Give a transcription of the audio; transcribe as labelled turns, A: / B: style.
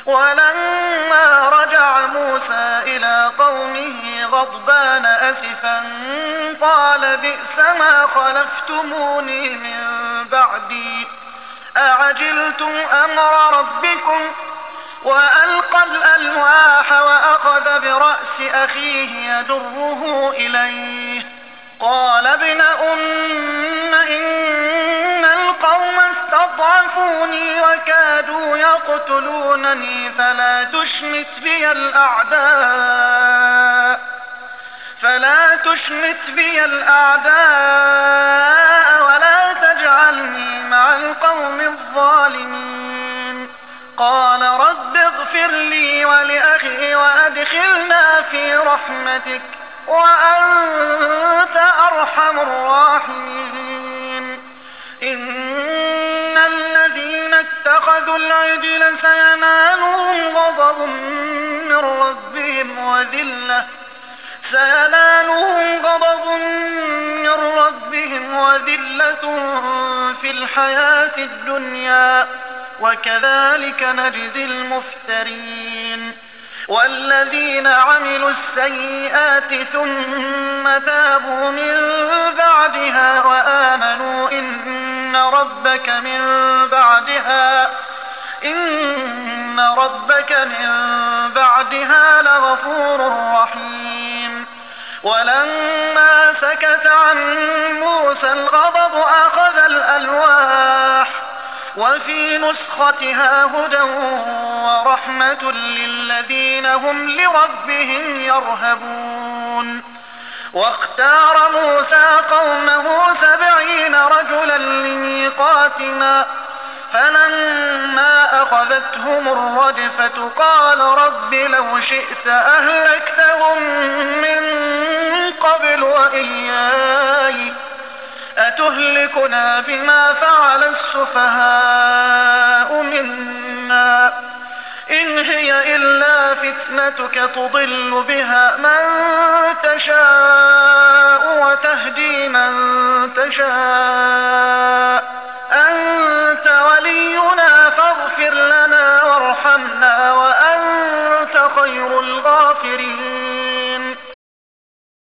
A: ولما رجع موسى إلى قومه غضبان أسفا قال بئس ما خلفتموني من بعدي أعجلتم أمر ربكم وألقى الألواح وأخذ برأس أخيه يجره إليه قال ابن إن القوم استضعفوني وكادوا يقتلونني فلا تشمت بي الأعداء ولا تجعلني مع القوم الظالمين قال رب اغفر لي ولأخي وأدخلنا في رحمتك وأنت أرحم الراحمين إن الذين اتخذوا العجل سينالهم غضب من ربهم وذلة في الحياة الدنيا وكذلك نجزي المفترين والذين عملوا السيئات ثم تابوا من بعدها وآمنوا إن ربك من بعدها لغفور رحيم ولما سكت عن موسى الغضب أخذ الألواح وفي نسختها هدى ورحمة للذين هم لربهم يرهبون واختار موسى قومه 70 رجلا لميقاتنا فلما أخذتهم الرجفة قال رب لو شئت أهلكتهم من قبل وإياي أتهلكنا بما فعل السفهاء منا إن هي إلا فتنتك تضل بها من تشاء وتهدي من تشاء أنت ولينا فاغفر لنا وارحمنا وأنت خير الغافرين